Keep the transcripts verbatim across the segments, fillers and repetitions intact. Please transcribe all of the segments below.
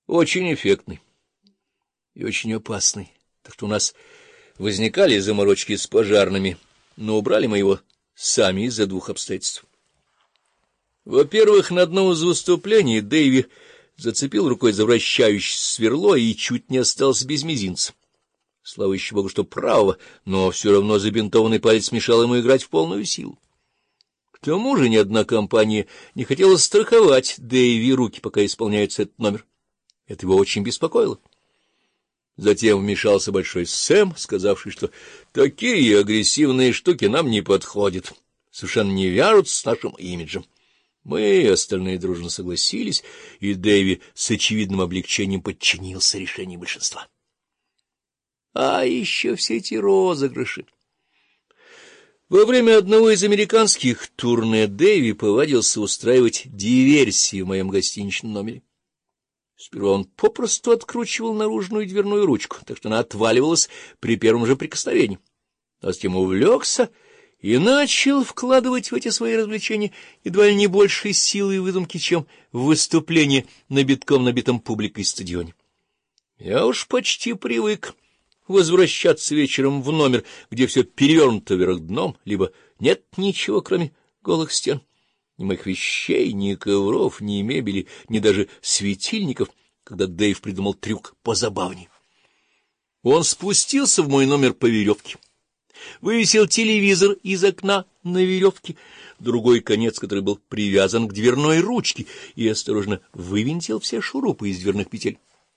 очень эффектный и очень опасный, так что у нас возникали заморочки с пожарными, но убрали мы его сами из-за двух обстоятельств. Во-первых, на одном из выступлений Дэйви зацепил рукой за вращающееся сверло и чуть не остался без мизинца. Слава еще Богу, что правого, но все равно забинтованный палец мешал ему играть в полную силу. К тому же ни одна компания не хотела страховать Дэйви руки, пока исполняется этот номер. Это его очень беспокоило. Затем вмешался Большой Сэм, сказавший, что такие агрессивные штуки нам не подходят, совершенно не вяжутся с нашим имиджем. Мы, остальные, дружно согласились, и Дэйви с очевидным облегчением подчинился решению большинства. А еще все эти розыгрыши. Во время одного из американских турне Дэйви повадился устраивать диверсии в моем гостиничном номере. Сперва он попросту откручивал наружную дверную ручку, так что она отваливалась при первом же прикосновении. А затем увлекся и начал вкладывать в эти свои развлечения едва ли не большей силы и выдумки, чем в выступление на битком набитом публикой стадионе. Я уж почти привык возвращаться вечером в номер, где все перевернуто вверх дном, либо нет ничего, кроме голых стен. Ни моих вещей, ни ковров, ни мебели, ни даже светильников, когда Дэйв придумал трюк позабавней. Он спустился в мой номер по веревке, вывесил телевизор из окна на веревке, другой конец, который был привязан к дверной ручке, и осторожно вывинтил все шурупы из дверных петель.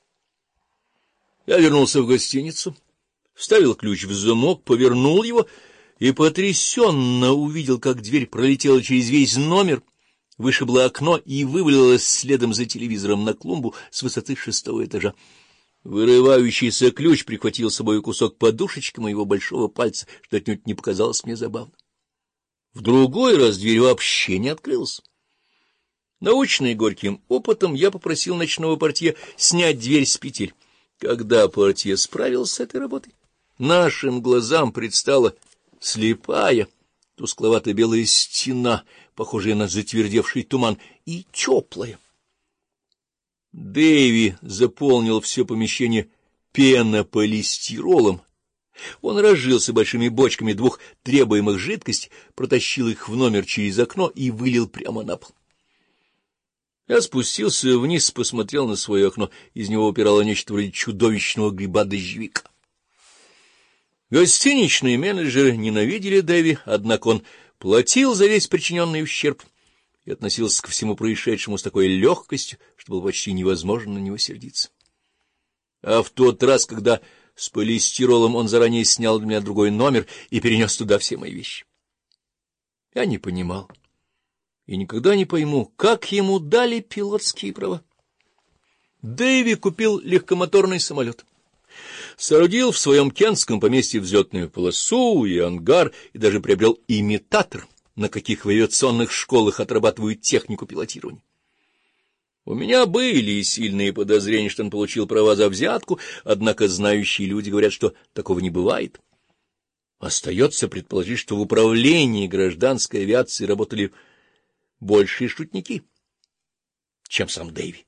Я вернулся в гостиницу, вставил ключ в замок, повернул его и потрясенно увидел, как дверь пролетела через весь номер, вышибла окно и вывалилась следом за телевизором на клумбу с высоты шестого этажа. Вырывающийся ключ прихватил с собой кусок подушечки моего большого пальца, что отнюдь не показалось мне забавно. В другой раз дверь вообще не открылась. Научный горьким опытом, я попросил ночного портье снять дверь с петель. Когда портье справился с этой работой, нашим глазам предстала слепая, тускловато-белая стена, похожая на затвердевший туман, и теплая. Дэйви заполнил все помещение пенополистиролом. Он разжился большими бочками двух требуемых жидкостей, протащил их в номер через окно и вылил прямо на пол. Я спустился вниз, посмотрел на свое окно. Из него упирало нечто вроде чудовищного гриба-дождевика. Гостиничные менеджеры ненавидели Дэви, однако он платил за весь причиненный ущерб и относился ко всему происшедшему с такой легкостью, что было почти невозможно на него сердиться. А в тот раз, когда с полистиролом он заранее снял для меня другой номер и перенес туда все мои вещи, я не понимал и никогда не пойму, как ему дали пилотские права. Дэйви купил легкомоторный самолет, соорудил в своем кентском поместье взлетную полосу и ангар, и даже приобрел имитатор, на каких в авиационных школах отрабатывают технику пилотирования. У меня были сильные подозрения, что он получил права за взятку, однако знающие люди говорят, что такого не бывает. Остается предположить, что в управлении гражданской авиации работали большие шутники, чем сам Дэйви.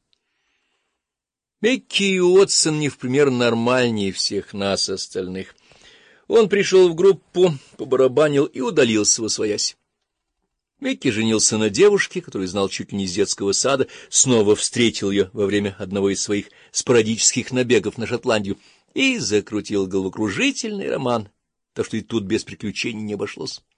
Микки Уотсон не в пример нормальнее всех нас остальных. Он пришел в группу, побарабанил и удалился восвоясь. Микки женился на девушке, которую знал чуть ли не с детского сада, снова встретил ее во время одного из своих спорадических набегов на Шотландию и закрутил головокружительный роман, так что и тут без приключений не обошлось.